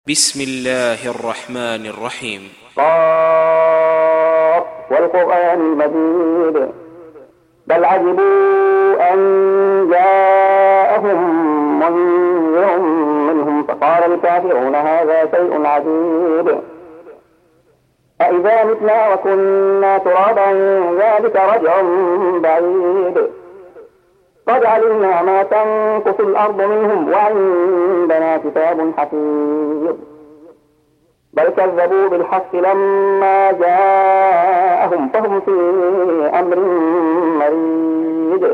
بسم الله الرحمن الرحيم. قاف والقرآن المجيد بل عجبوا أن جاءهم منذر منهم فقال الكافرون هذا شيء عجيب أإذا متنا وكنا ترابا ذلك رجع بعيد قد علمنا ما تنقص الأرض منهم وعندنا كتاب حفيظ بل كذبوا بالحق لما جاءهم فهم في أمر مريج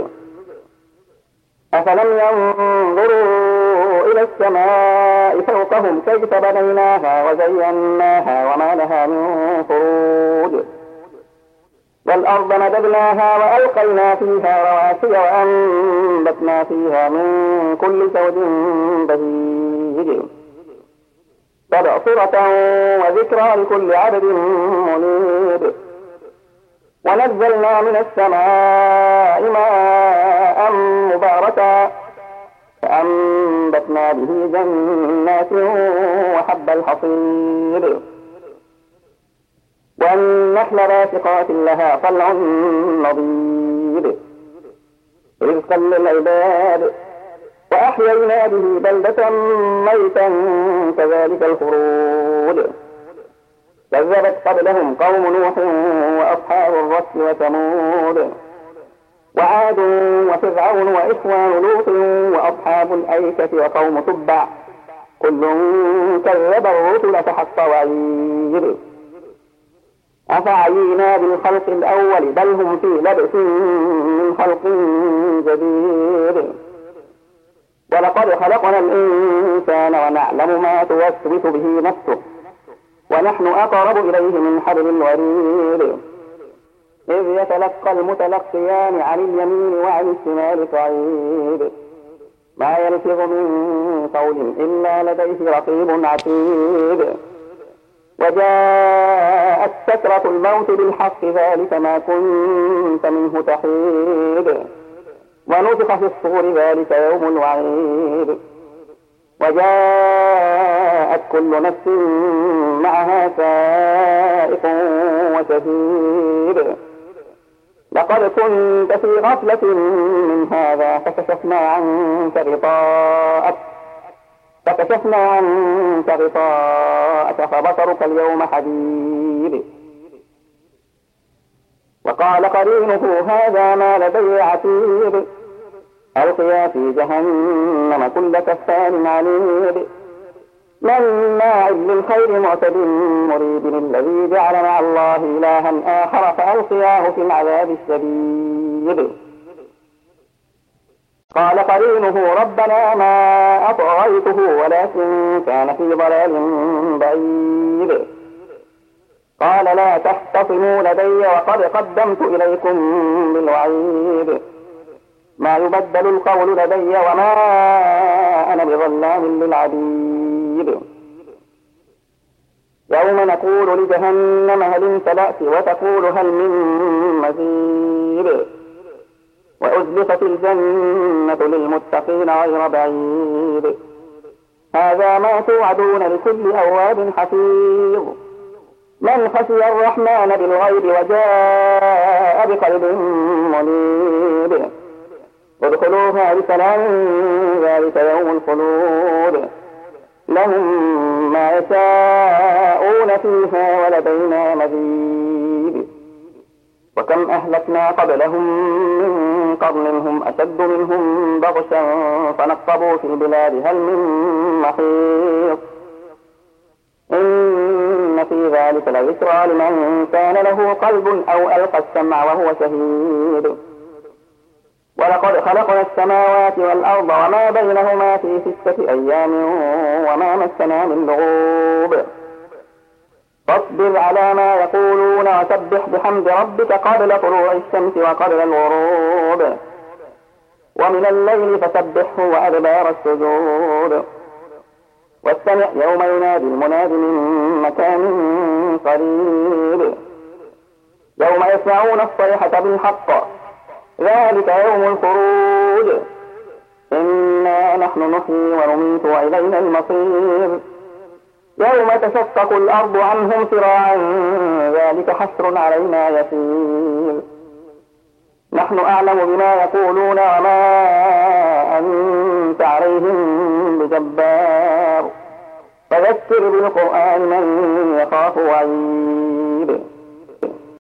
أفلم ينظروا إلى السماء فوقهم كيف بنيناها وزيناها وما لها من فروج والأرض مددناها وألقينا فيها رواسي وأنبتنا فيها من كل زوج بهيج تبصرة وذكرى لكل عبد منيب ونزلنا من السماء ماء مباركا فأنبتنا به جنات وحب الحصيد والنخل باسقات لها طلع نضيد رزقا للعباد وأحيينا به بلدة ميتا كذلك الخروج كذبت قبلهم قوم نوح وأصحاب الرس وثمود وعاد وفرعون وإخوان لوط وأصحاب الأيكة وقوم تبع كل كذب الرسل فحق وعيد أفعينا بالخلق الأول بل هم في لبس من خلق جديد ولقد خلقنا الإنسان ونعلم ما توسوس به نفسه ونحن أقرب إليه من حبل الوريد إذ يتلقى المتلقيان عن اليمين وعن الشمال قعيد ما يلفظ من قول إلا لديه رقيب عتيد وجاءت سكرة الموت بالحق ذلك ما كنت منه تحيد ونفخ في الصور ذلك يوم الوعيد وجاءت كل نفس معها سائق وشهيد لقد كنت في غفلة من هذا فكشفنا عنك غطاءك فبصرك اليوم حديد وقال قرينه هذا ما لدي عتيد ألقيا في جهنم كل كفار عنيد مناع للخير معتد مريب الذي جعل مع الله إلها آخر فألقياه في العذاب الشديد قال قرينه ربنا ما أطغيته ولكن كان في ضلال بعيد قال لا تختصموا لدي وقد قدمت إليكم بالوعيد ما يبدل القول لدي وما أنا بظلام للعبيد يوم نقول لجهنم هل امتلأت وتقول هل من مزيد وأزلفت الجنة للمتقين غير بعيد هذا ما توعدون لكل أواب حفيظ من خشي الرحمن بالغيب وجاء بقلب منيب ادخلوها بسلام ذلك يوم الخلود لهم ما يشاءون فيها ولدينا مزيد وكم أهلكنا قبلهم من قرن هم أشد منهم بطشا فنقبوا في البلاد هل من محيص إن في ذلك لذكرى لمن كان له قلب أو ألقى السمع وهو شهيد ولقد خلقنا السماوات والأرض وما بينهما في 6 أيام وما مسنا من لغوب فاصبر على ما يقولون وسبح بحمد ربك قبل طلوع الشمس وقبل الغروب ومن الليل فسبحه وأدبار السجود واستمع يوم ينادي المناد من مكان قريب يوم يسمعون الصيحة بالحق ذلك يوم الخروج إنا نحن نحيي ونميت وإلينا المصير يوم تشقق الأرض عنهم سراعا ذلك حشر علينا يسير نحن أعلم بما يقولون وما أنت عليهم بجبار فذكر بالقرآن من يخاف وعيد